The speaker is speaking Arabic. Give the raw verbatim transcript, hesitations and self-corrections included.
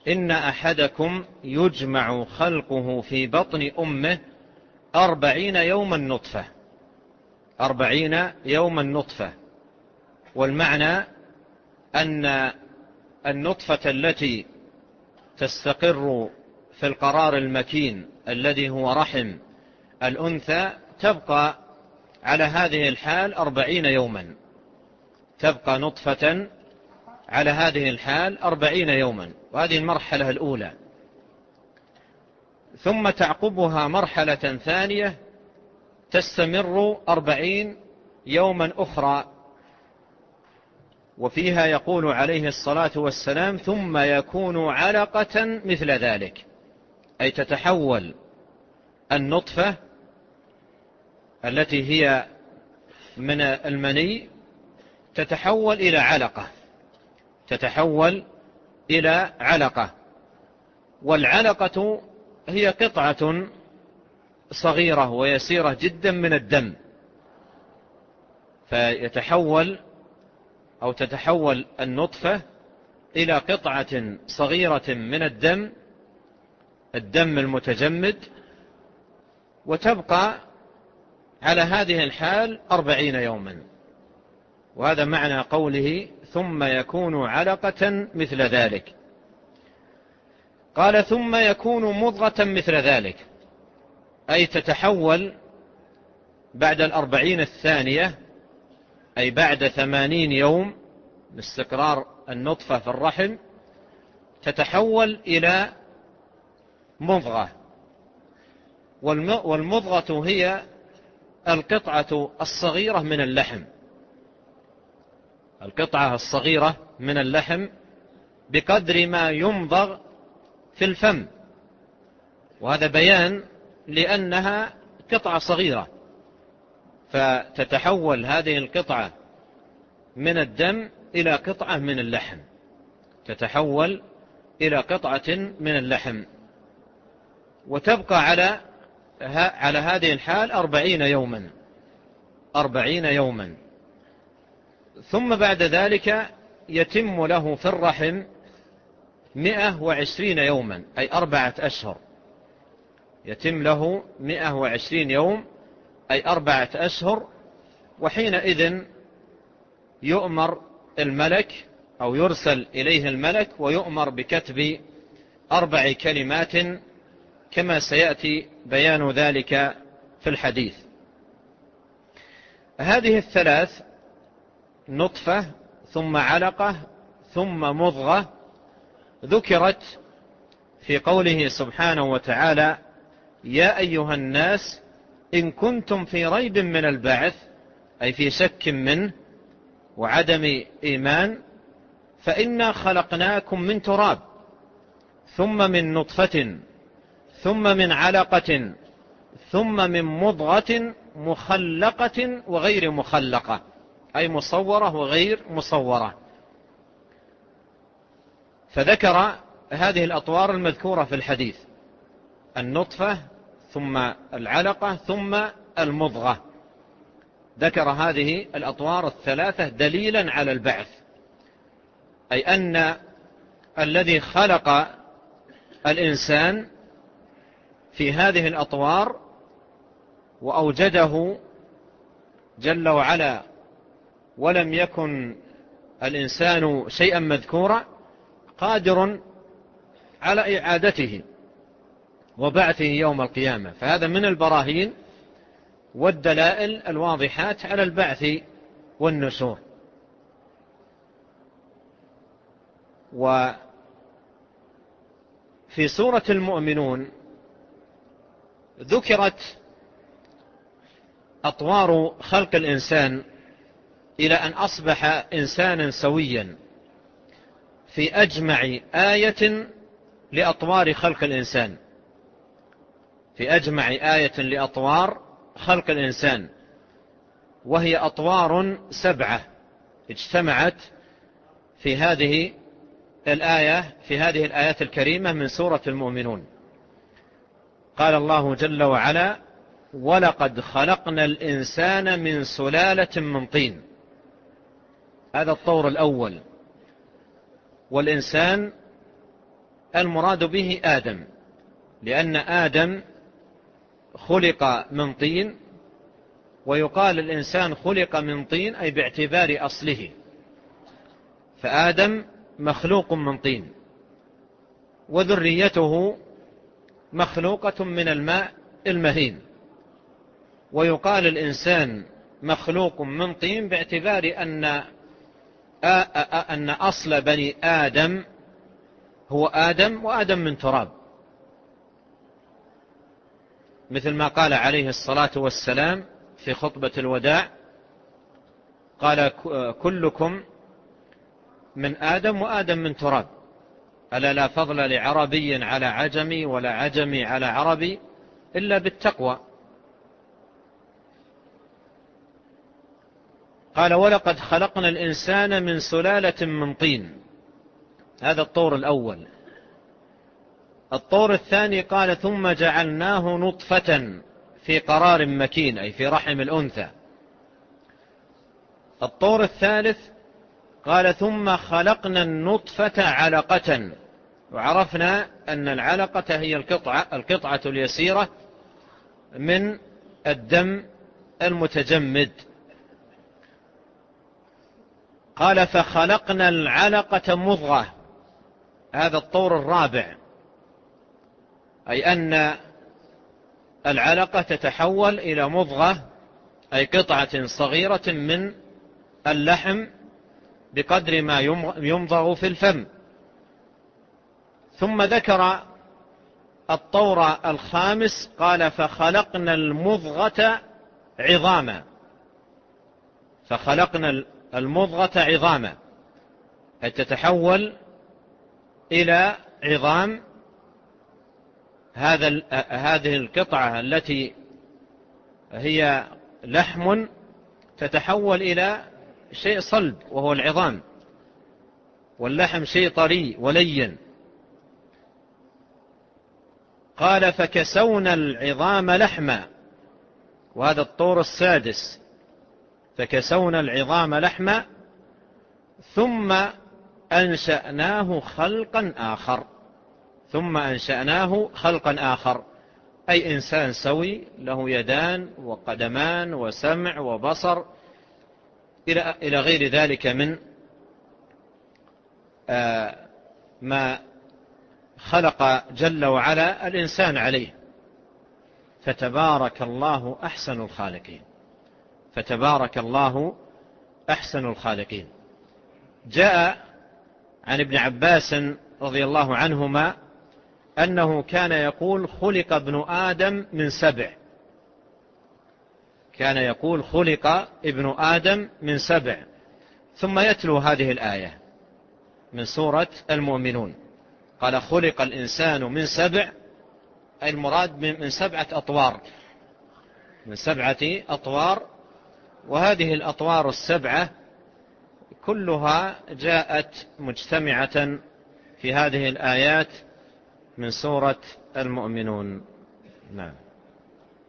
إن أحدكم يجمع خلقه في بطن أمه أربعين يوما نطفة، أربعين يوما نطفة. والمعنى أن النطفة التي تستقر في القرار المكين الذي هو رحم الأنثى تبقى على هذه الحال أربعين يوما، تبقى نطفة على هذه الحال أربعين يوما، وهذه المرحلة الأولى. ثم تعقبها مرحلة ثانية تستمر أربعين يوما أخرى، وفيها يقول عليه الصلاة والسلام: ثم يكون علقة مثل ذلك، أي تتحول النطفة التي هي من المني تتحول إلى علقة، تتحول إلى علقة. والعلقة هي قطعة صغيرة ويسيرة جدا من الدم، فيتحول أو تتحول النطفة إلى قطعة صغيرة من الدم، الدم المتجمد، وتبقى على هذه الحال أربعين يوما. وهذا معنى قوله: ثم يكون علقة مثل ذلك. قال: ثم يكون مضغة مثل ذلك، أي تتحول بعد الأربعين الثانية، أي بعد ثمانين يوم من استقرار النطفة في الرحم، تتحول إلى مضغة. والمضغة هي القطعة الصغيرة من اللحم، القطعة الصغيرة من اللحم بقدر ما يمضغ في الفم، وهذا بيان لأنها قطعة صغيرة، فتتحول هذه القطعة من الدم إلى قطعة من اللحم، تتحول إلى قطعة من اللحم، وتبقى على على هذه الحال أربعين يوما، أربعين يوما. ثم بعد ذلك يتم له في الرحم مئة وعشرين يوما، أي أربعة أشهر، يتم له مئة وعشرين يوم أي أربعة أشهر. وحينئذ يؤمر الملك أو يرسل إليه الملك ويؤمر بكتب أربع كلمات كما سيأتي بيان ذلك في الحديث. هذه الثلاث، نطفة ثم علقة ثم مضغة، ذكرت في قوله سبحانه وتعالى: يا أيها الناس إن كنتم في ريب من البعث، أي في شك منه وعدم إيمان، فإنا خلقناكم من تراب ثم من نطفة ثم من علقة ثم من مضغة مخلقة وغير مخلقة، أي مصورة وغير مصورة. فذكر هذه الأطوار المذكورة في الحديث: النطفة ثم العلقة ثم المضغة، ذكر هذه الأطوار الثلاثة دليلا على البعث، أي أن الذي خلق الإنسان في هذه الأطوار وأوجده جل وعلا ولم يكن الإنسان شيئا مذكورا قادر على إعادته وبعثه يوم القيامة. فهذا من البراهين والدلائل الواضحات على البعث والنشور. وفي سورة المؤمنون ذكرت أطوار خلق الإنسان إلى أن أصبح إنسانا سويا في أجمع آية لأطوار خلق الإنسان، في أجمع آية لأطوار خلق الإنسان، وهي أطوار سبعة اجتمعت في هذه الآية في هذه الآيات الكريمة من سورة المؤمنون. قال الله جل وعلا: ولقد خلقنا الإنسان من سلالة من طين. هذا الطور الأول. والإنسان المراد به آدم، لأن آدم خلق من طين، ويقال الإنسان خلق من طين أي باعتبار أصله، فآدم مخلوق من طين، وذريته مخلوقة من الماء المهين. ويقال الإنسان مخلوق من طين باعتبار أن أن أصل بني آدم هو آدم، وآدم من تراب، مثل ما قال عليه الصلاة والسلام في خطبة الوداع، قال كلكم من آدم وآدم من تراب، ألا لا فضل لعربي على عجمي ولا عجمي على عربي إلا بالتقوى. قال ولقد خلقنا الإنسان من سلالة من طين، هذا الطور الأول. الطور الثاني قال ثم جعلناه نطفة في قرار مكين، أي في رحم الأنثى. الطور الثالث قال ثم خلقنا النطفة علقة، وعرفنا أن العلقة هي القطعة, القطعة اليسيرة من الدم المتجمد. قال فخلقنا العلقة مضغة، هذا الطور الرابع، أي أن العلقة تتحول إلى مضغة، أي قطعة صغيرة من اللحم بقدر ما يمضغ في الفم. ثم ذكر الطور الخامس قال فخلقنا المضغة عظاما، فخلقنا المضغة عظاما أي تتحول إلى عظام، هذا هذه القطعة التي هي لحم تتحول إلى شيء صلب وهو العظام، واللحم شيء طري ولين. قال فكسونا العظام لحما، وهذا الطور السادس، فكسونا العظام لحما ثم أنشأناه خلقا آخر، ثم أنشأناه خلقا آخر أي إنسان سوي له يدان وقدمان وسمع وبصر إلى غير ذلك من ما خلق جل وعلا الإنسان عليه. فتبارك الله أحسن الخالقين، فتبارك الله أحسن الخالقين. جاء عن ابن عباس رضي الله عنهما أنه كان يقول خلق ابن آدم من سبع، كان يقول خلق ابن آدم من سبع، ثم يتلو هذه الآية من سورة المؤمنون، قال خلق الإنسان من سبع، أي المراد من سبعة أطوار، من سبعة أطوار. وهذه الأطوار السبعة كلها جاءت مجتمعة في هذه الآيات من سورة المؤمنون. نعم.